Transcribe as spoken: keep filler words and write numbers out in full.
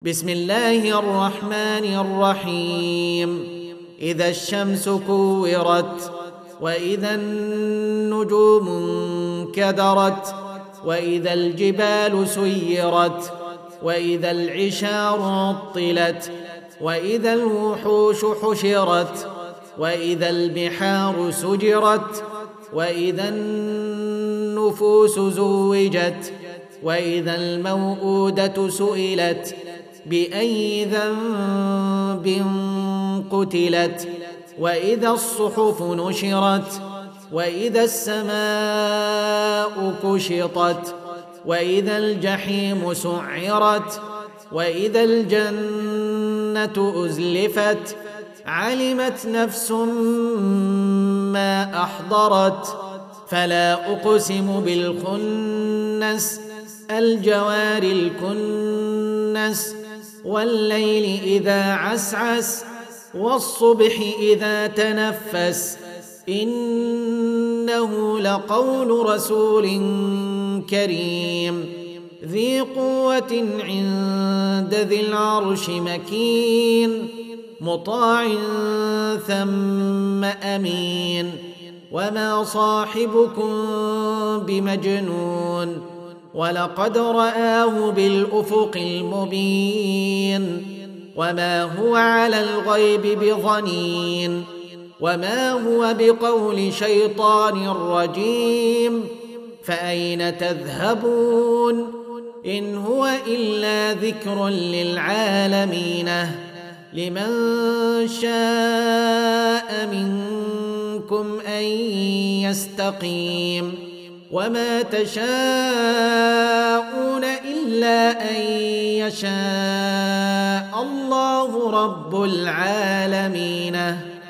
بسم الله الرحمن الرحيم إذا الشمس كورت وإذا النجوم انكدرت وإذا الجبال سيرت وإذا العشار عطلت وإذا الوحوش حشرت وإذا البحار سجرت وإذا النفوس زوجت وإذا الموءودة سئلت بأي ذنب قتلت وإذا الصحف نشرت وإذا السماء كشطت وإذا الجحيم سعرت وإذا الجنة أزلفت علمت نفس ما أحضرت فلا أقسم بالخنس الجوار الكنس والليل إذا عسعس والصبح إذا تنفس إنه لقول رسول كريم ذي قوة عند ذي العرش مكين مطاع ثم أمين وما صاحبكم بمجنون ولقد رآه بالأفق المبين وما هو على الغيب بضنين وما هو بقول شيطان رجيم فأين تذهبون إن هو إلا ذكر للعالمين لمن شاء منكم أن يستقيم وما تشاءون إلا أن يشاء الله رب العالمين.